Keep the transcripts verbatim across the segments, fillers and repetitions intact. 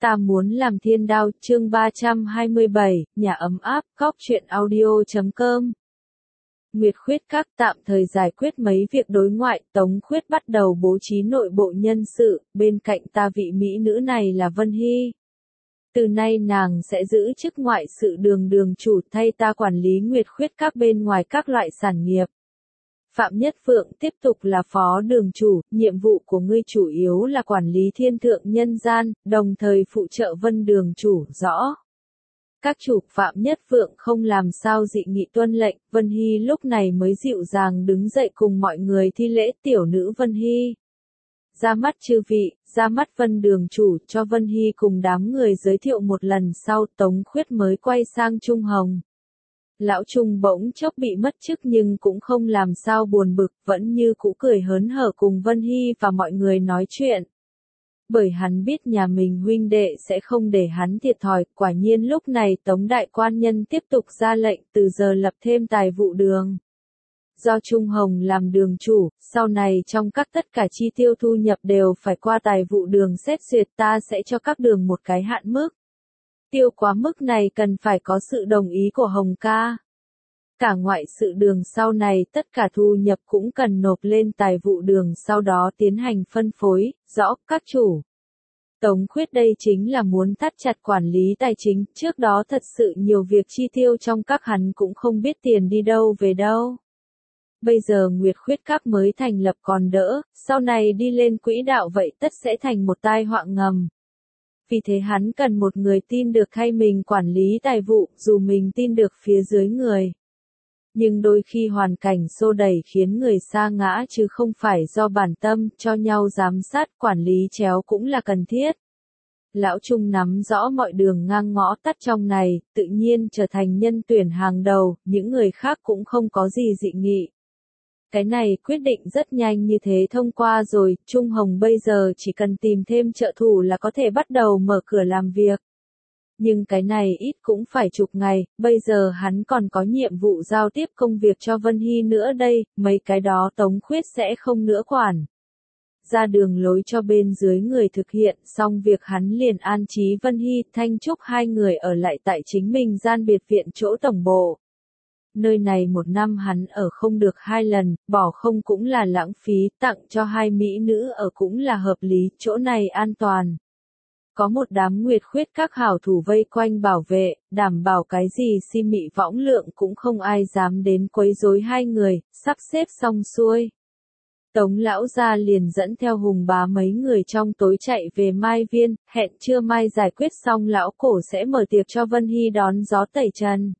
Ta muốn làm thiên đao, chương ba trăm hai mươi bảy, nhà ấm áp, góc truyện audio chấm com. Nguyệt Khuyết Các tạm thời giải quyết mấy việc đối ngoại, Tống Khuyết bắt đầu bố trí nội bộ nhân sự, bên cạnh ta vị mỹ nữ này là Vân Hy. Từ nay nàng sẽ giữ chức ngoại sự đường đường chủ thay ta quản lý Nguyệt Khuyết Các bên ngoài các loại sản nghiệp. Phạm Nhất Phượng tiếp tục là phó đường chủ, nhiệm vụ của ngươi chủ yếu là quản lý thiên thượng nhân gian, đồng thời phụ trợ Vân đường chủ, rõ. Các chủ Phạm Nhất Phượng không làm sao dị nghị tuân lệnh, Vân Hy lúc này mới dịu dàng đứng dậy cùng mọi người thi lễ tiểu nữ Vân Hy. Ra mắt chư vị, ra mắt Vân đường chủ, cho Vân Hy cùng đám người giới thiệu một lần sau Tống Khuyết mới quay sang Trung Hồng. Lão Trung bỗng chốc bị mất chức nhưng cũng không làm sao buồn bực, vẫn như cũ cười hớn hở cùng Vân Hy và mọi người nói chuyện. Bởi hắn biết nhà mình huynh đệ sẽ không để hắn thiệt thòi, quả nhiên lúc này Tống đại quan nhân tiếp tục ra lệnh từ giờ lập thêm tài vụ đường. Do Trung Hồng làm đường chủ, sau này trong các tất cả chi tiêu thu nhập đều phải qua tài vụ đường xét duyệt, ta sẽ cho các đường một cái hạn mức. Tiêu quá mức này cần phải có sự đồng ý của Hồng ca. Cả ngoại sự đường sau này tất cả thu nhập cũng cần nộp lên tài vụ đường sau đó tiến hành phân phối, rõ các chủ. Tống Khuyết đây chính là muốn thắt chặt quản lý tài chính, trước đó thật sự nhiều việc chi tiêu trong các hắn cũng không biết tiền đi đâu về đâu. Bây giờ Nguyệt Khuyết Các mới thành lập còn đỡ, sau này đi lên quỹ đạo vậy tất sẽ thành một tai họa ngầm. Vì thế hắn cần một người tin được thay mình quản lý tài vụ, dù mình tin được phía dưới người. Nhưng đôi khi hoàn cảnh xô đẩy khiến người sa ngã chứ không phải do bản tâm, cho nhau giám sát, quản lý chéo cũng là cần thiết. Lão Trung nắm rõ mọi đường ngang ngõ tắt trong này, tự nhiên trở thành nhân tuyển hàng đầu, những người khác cũng không có gì dị nghị. Cái này quyết định rất nhanh như thế thông qua rồi, Trung Hồng bây giờ chỉ cần tìm thêm trợ thủ là có thể bắt đầu mở cửa làm việc. Nhưng cái này ít cũng phải chục ngày, bây giờ hắn còn có nhiệm vụ giao tiếp công việc cho Vân Hy nữa đây, mấy cái đó Tống Khuyết sẽ không nữa quản. Ra đường lối cho bên dưới người thực hiện, xong việc hắn liền an trí Vân Hy, Thanh Trúc hai người ở lại tại chính mình gian biệt viện chỗ tổng bộ. Nơi này một năm hắn ở không được hai lần, bỏ không cũng là lãng phí, tặng cho hai mỹ nữ ở cũng là hợp lý, chỗ này an toàn. Có một đám Nguyệt Khuyết Các hảo thủ vây quanh bảo vệ, đảm bảo cái gì si mị võng lượng cũng không ai dám đến quấy rối hai người, sắp xếp xong xuôi. Tống lão gia liền dẫn theo Hùng bá mấy người trong tối chạy về Mai Viên, hẹn trưa mai giải quyết xong lão cổ sẽ mở tiệc cho Vân Hy đón gió tẩy trần.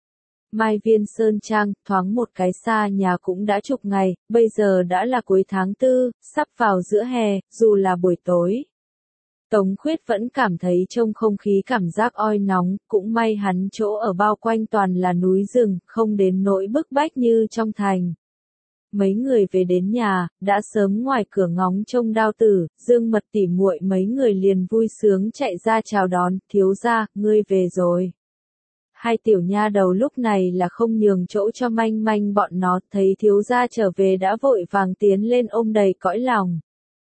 Mai Viên Sơn Trang, thoáng một cái xa nhà cũng đã chục ngày, bây giờ đã là cuối tháng tư, sắp vào giữa hè, dù là buổi tối. Tống Khuyết vẫn cảm thấy trong không khí cảm giác oi nóng, cũng may hắn chỗ ở bao quanh toàn là núi rừng, không đến nỗi bức bách như trong thành. Mấy người về đến nhà, đã sớm ngoài cửa ngóng trông Đao Tử, Dương Mật tỉ muội mấy người liền vui sướng chạy ra chào đón, thiếu gia, ngươi về rồi. Hai tiểu nha đầu lúc này là không nhường chỗ cho manh manh bọn nó, thấy thiếu gia trở về đã vội vàng tiến lên ôm đầy cõi lòng.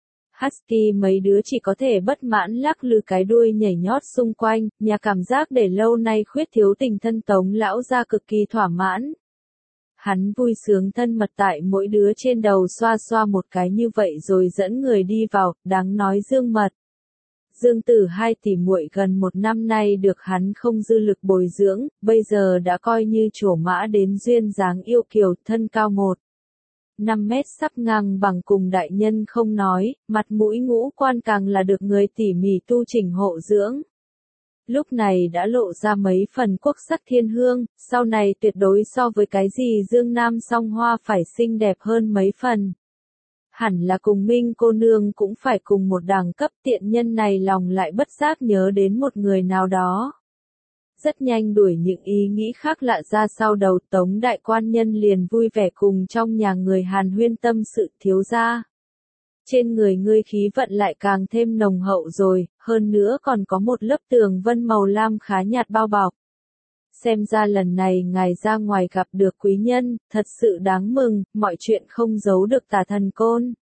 Husky mấy đứa chỉ có thể bất mãn lắc lư cái đuôi nhảy nhót xung quanh, nhà cảm giác để lâu nay Khuyết thiếu tình thân Tống lão gia cực kỳ thỏa mãn. Hắn vui sướng thân mật tại mỗi đứa trên đầu xoa xoa một cái như vậy rồi dẫn người đi vào, đáng nói Dương Mật. Dương Tử hai tỷ muội gần một năm nay được hắn không dư lực bồi dưỡng, bây giờ đã coi như trổ mã đến duyên dáng yêu kiều, thân cao một. năm mét sắp ngang bằng cùng đại nhân không nói, mặt mũi ngũ quan càng là được người tỉ mỉ tu chỉnh hộ dưỡng. Lúc này đã lộ ra mấy phần quốc sắc thiên hương, sau này tuyệt đối so với cái gì Dương Nam song hoa phải xinh đẹp hơn mấy phần. Hẳn là cùng Minh cô nương cũng phải cùng một đẳng cấp, tiện nhân này lòng lại bất giác nhớ đến một người nào đó. Rất nhanh đuổi những ý nghĩ khác lạ ra sau đầu, Tống đại quan nhân liền vui vẻ cùng trong nhà người hàn huyên tâm sự, thiếu gia. Trên người ngươi khí vận lại càng thêm nồng hậu rồi, hơn nữa còn có một lớp tường vân màu lam khá nhạt bao bọc. Xem ra lần này ngài ra ngoài gặp được quý nhân, thật sự đáng mừng, mọi chuyện không giấu được tà thần côn.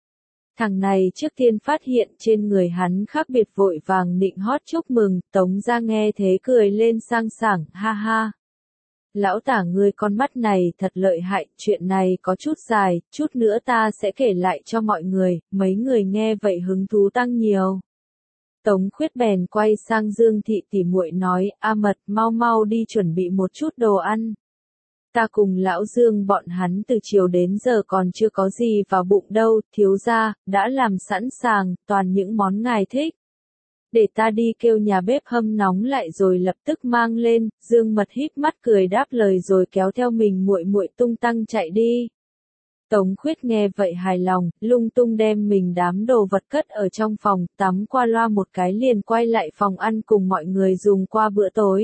Thằng này trước tiên phát hiện trên người hắn khác biệt vội vàng nịnh hót chúc mừng, Tống gia nghe thế cười lên sang sảng, ha ha. Lão Tả ngươi con mắt này thật lợi hại, chuyện này có chút dài, chút nữa ta sẽ kể lại cho mọi người, mấy người nghe vậy hứng thú tăng nhiều. Tống Khuyết bèn quay sang Dương Thị tỉ muội nói, A Mật mau mau đi chuẩn bị một chút đồ ăn. Ta cùng lão Dương bọn hắn từ chiều đến giờ còn chưa có gì vào bụng đâu, thiếu gia, đã làm sẵn sàng, toàn những món ngài thích. Để ta đi kêu nhà bếp hâm nóng lại rồi lập tức mang lên, Dương Mật híp mắt cười đáp lời rồi kéo theo mình muội muội tung tăng chạy đi. Tống Khuyết nghe vậy hài lòng, lung tung đem mình đám đồ vật cất ở trong phòng, tắm qua loa một cái liền quay lại phòng ăn cùng mọi người dùng qua bữa tối.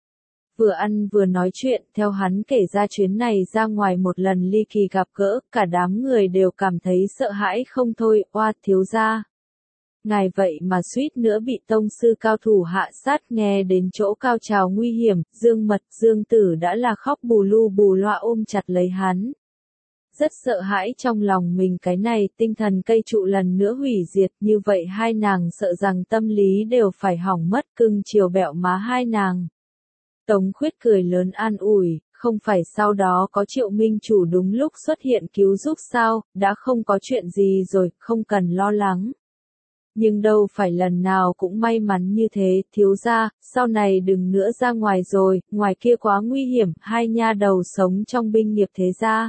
Vừa ăn vừa nói chuyện, theo hắn kể ra chuyến này ra ngoài một lần ly kỳ gặp gỡ, cả đám người đều cảm thấy sợ hãi không thôi, oa thiếu gia. Ngài vậy mà suýt nữa bị tông sư cao thủ hạ sát, nghe đến chỗ cao trào nguy hiểm, Dương Mật, Dương Tử đã là khóc bù lu bù loa ôm chặt lấy hắn. Rất sợ hãi trong lòng mình cái này tinh thần cây trụ lần nữa hủy diệt, như vậy hai nàng sợ rằng tâm lý đều phải hỏng mất, cưng chiều bẹo má hai nàng. Tống Khuyết cười lớn an ủi, không phải sau đó có Triệu Minh Chủ đúng lúc xuất hiện cứu giúp sao, đã không có chuyện gì rồi, không cần lo lắng. Nhưng đâu phải lần nào cũng may mắn như thế, thiếu gia, sau này đừng nữa ra ngoài rồi, ngoài kia quá nguy hiểm, hai nha đầu sống trong binh nghiệp thế gia.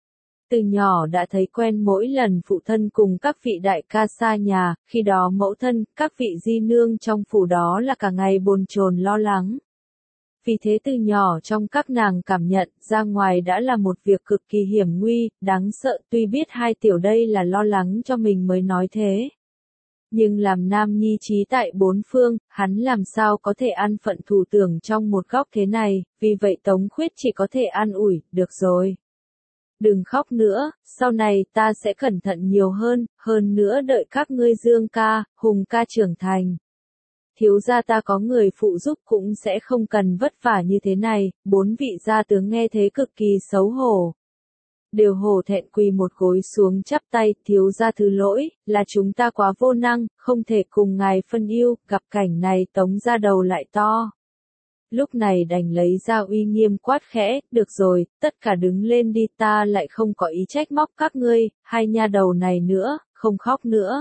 Từ nhỏ đã thấy quen mỗi lần phụ thân cùng các vị đại ca xa nhà, khi đó mẫu thân, các vị di nương trong phủ đó là cả ngày bồn chồn lo lắng. Vì thế từ nhỏ trong các nàng cảm nhận, ra ngoài đã là một việc cực kỳ hiểm nguy, đáng sợ, tuy biết hai tiểu đây là lo lắng cho mình mới nói thế. Nhưng làm nam nhi trí tại bốn phương, hắn làm sao có thể an phận thủ tưởng trong một góc thế này, vì vậy Tống Khuyết chỉ có thể an ủi, được rồi. Đừng khóc nữa, sau này ta sẽ cẩn thận nhiều hơn, hơn nữa đợi các ngươi Dương ca, Hùng ca trưởng thành. Thiếu gia ta có người phụ giúp cũng sẽ không cần vất vả như thế này, bốn vị gia tướng nghe thế cực kỳ xấu hổ. Đều hổ thẹn quỳ một gối xuống chắp tay, thiếu gia thứ lỗi, là chúng ta quá vô năng, không thể cùng ngài phân ưu, gặp cảnh này Tống gia đầu lại to. Lúc này đành lấy ra uy nghiêm quát khẽ, được rồi, tất cả đứng lên đi, ta lại không có ý trách móc các ngươi, hai nha đầu này nữa, không khóc nữa.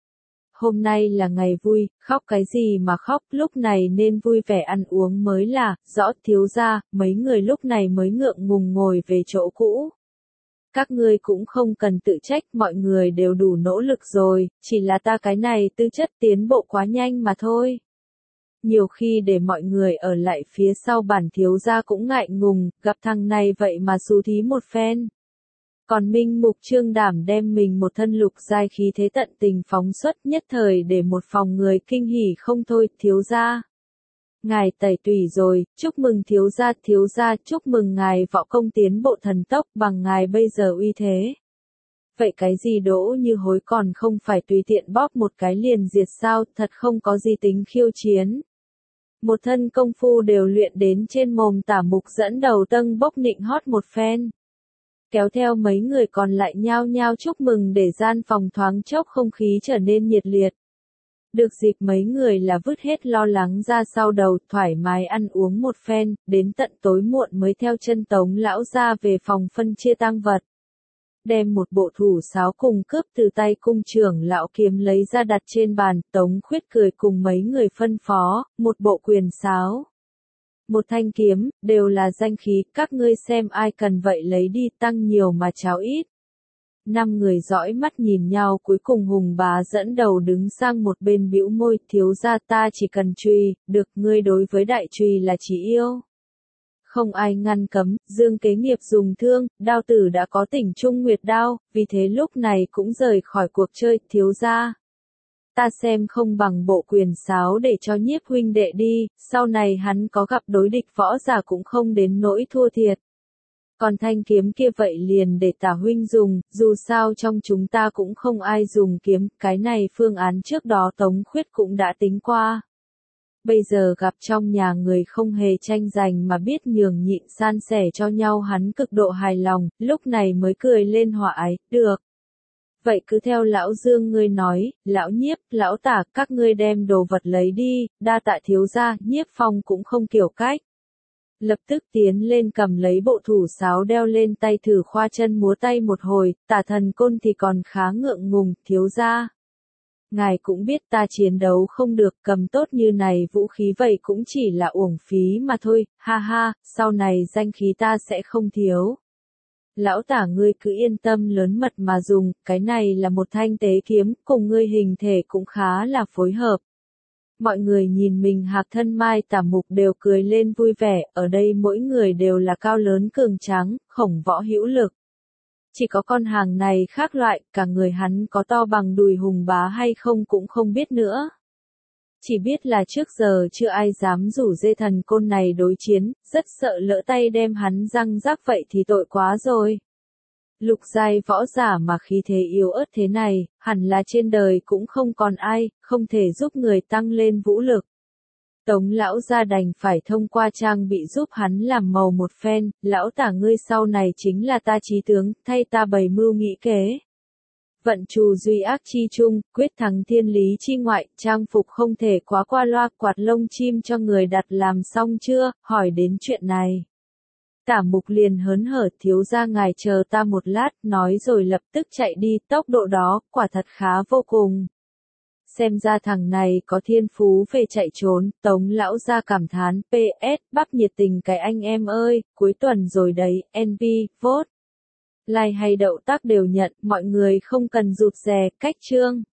Hôm nay là ngày vui, khóc cái gì mà khóc, lúc này nên vui vẻ ăn uống mới là, rõ thiếu gia, mấy người lúc này mới ngượng ngùng ngồi về chỗ cũ. Các ngươi cũng không cần tự trách, mọi người đều đủ nỗ lực rồi, chỉ là ta cái này tư chất tiến bộ quá nhanh mà thôi. Nhiều khi để mọi người ở lại phía sau bản thiếu gia cũng ngại ngùng, gặp thằng này vậy mà xú thí một phen. Còn Minh Mục Trương Đảm đem mình một thân lục giai khí thế tận tình phóng xuất nhất thời để một phòng người kinh hỉ không thôi, thiếu gia. Ngài tẩy tùy rồi, chúc mừng thiếu gia, thiếu gia, chúc mừng ngài võ công tiến bộ thần tốc bằng ngài bây giờ uy thế. Vậy cái gì đỗ như hối còn không phải tùy tiện bóp một cái liền diệt sao, thật không có gì tính khiêu chiến. Một thân công phu đều luyện đến trên mồm Tả Mục dẫn đầu tâng bốc nịnh hót một phen. Kéo theo mấy người còn lại nhao nhao chúc mừng để gian phòng thoáng chốc không khí trở nên nhiệt liệt. Được dịp mấy người là vứt hết lo lắng ra sau đầu, thoải mái ăn uống một phen, đến tận tối muộn mới theo chân Tống lão ra về phòng phân chia tang vật. Đem một bộ thủ sáo cùng cướp từ tay cung trưởng lão kiếm lấy ra đặt trên bàn, Tống Khuyết cười cùng mấy người phân phó, một bộ quyền sáo. Một thanh kiếm, đều là danh khí, các ngươi xem ai cần vậy lấy đi, tăng nhiều mà cháo ít. Năm người dõi mắt nhìn nhau, cuối cùng Hùng bá dẫn đầu đứng sang một bên bĩu môi, thiếu gia ta chỉ cần chùy, được, ngươi đối với đại chùy là chỉ yêu. Không ai ngăn cấm, Dương Kế Nghiệp dùng thương, đao tử đã có tỉnh Trung Nguyệt đao, vì thế lúc này cũng rời khỏi cuộc chơi, thiếu gia. Ta xem không bằng bộ quyền sáo để cho Nhiếp huynh đệ đi, sau này hắn có gặp đối địch võ giả cũng không đến nỗi thua thiệt. Còn thanh kiếm kia vậy liền để Tả huynh dùng, dù sao trong chúng ta cũng không ai dùng kiếm, cái này phương án trước đó Tống Khuyết cũng đã tính qua. Bây giờ gặp trong nhà người không hề tranh giành mà biết nhường nhịn san sẻ cho nhau, hắn cực độ hài lòng, lúc này mới cười lên hòa ái, được. Vậy cứ theo lão Dương ngươi nói, lão Nhiếp, lão Tả, các ngươi đem đồ vật lấy đi, đa tạ thiếu gia, Nhiếp Phong cũng không kiểu cách. Lập tức tiến lên cầm lấy bộ thủ sáo đeo lên tay thử khoa chân múa tay một hồi, Tả Thần Côn thì còn khá ngượng ngùng, thiếu gia. Ngài cũng biết ta chiến đấu không được, cầm tốt như này vũ khí vậy cũng chỉ là uổng phí mà thôi, ha ha, sau này danh khí ta sẽ không thiếu. Lão Tả ngươi cứ yên tâm lớn mật mà dùng, cái này là một thanh tế kiếm, cùng ngươi hình thể cũng khá là phối hợp. Mọi người nhìn mình Hạc Thân Mai Tả Mục đều cười lên vui vẻ, ở đây mỗi người đều là cao lớn cường tráng, khổng võ hữu lực. Chỉ có con hàng này khác loại, cả người hắn có to bằng đùi hùng bá hay không cũng không biết nữa. Chỉ biết là trước giờ chưa ai dám rủ dê thần côn này đối chiến, rất sợ lỡ tay đem hắn răng rắc vậy thì tội quá rồi. Lục giai võ giả mà khí thế yếu ớt thế này, hẳn là trên đời cũng không còn ai, không thể giúp người tăng lên vũ lực. Tống lão gia đành phải thông qua trang bị giúp hắn làm màu một phen, lão Tả ngươi sau này chính là ta chí tướng, thay ta bày mưu nghĩ kế. Vận trù duy ác chi chung, quyết thắng thiên lý chi ngoại, trang phục không thể quá qua loa, quạt lông chim cho người đặt làm xong chưa, hỏi đến chuyện này. Tả Mục liền hớn hở, thiếu gia ngài chờ ta một lát, nói rồi lập tức chạy đi, tốc độ đó, quả thật khá vô cùng. Xem ra thằng này có thiên phú về chạy trốn, Tống lão gia cảm thán, pê ét, bắp nhiệt tình cái anh em ơi, cuối tuần rồi đấy, en vê, vote. Like hay đậu tác đều nhận, mọi người không cần rụt rè, cách chương.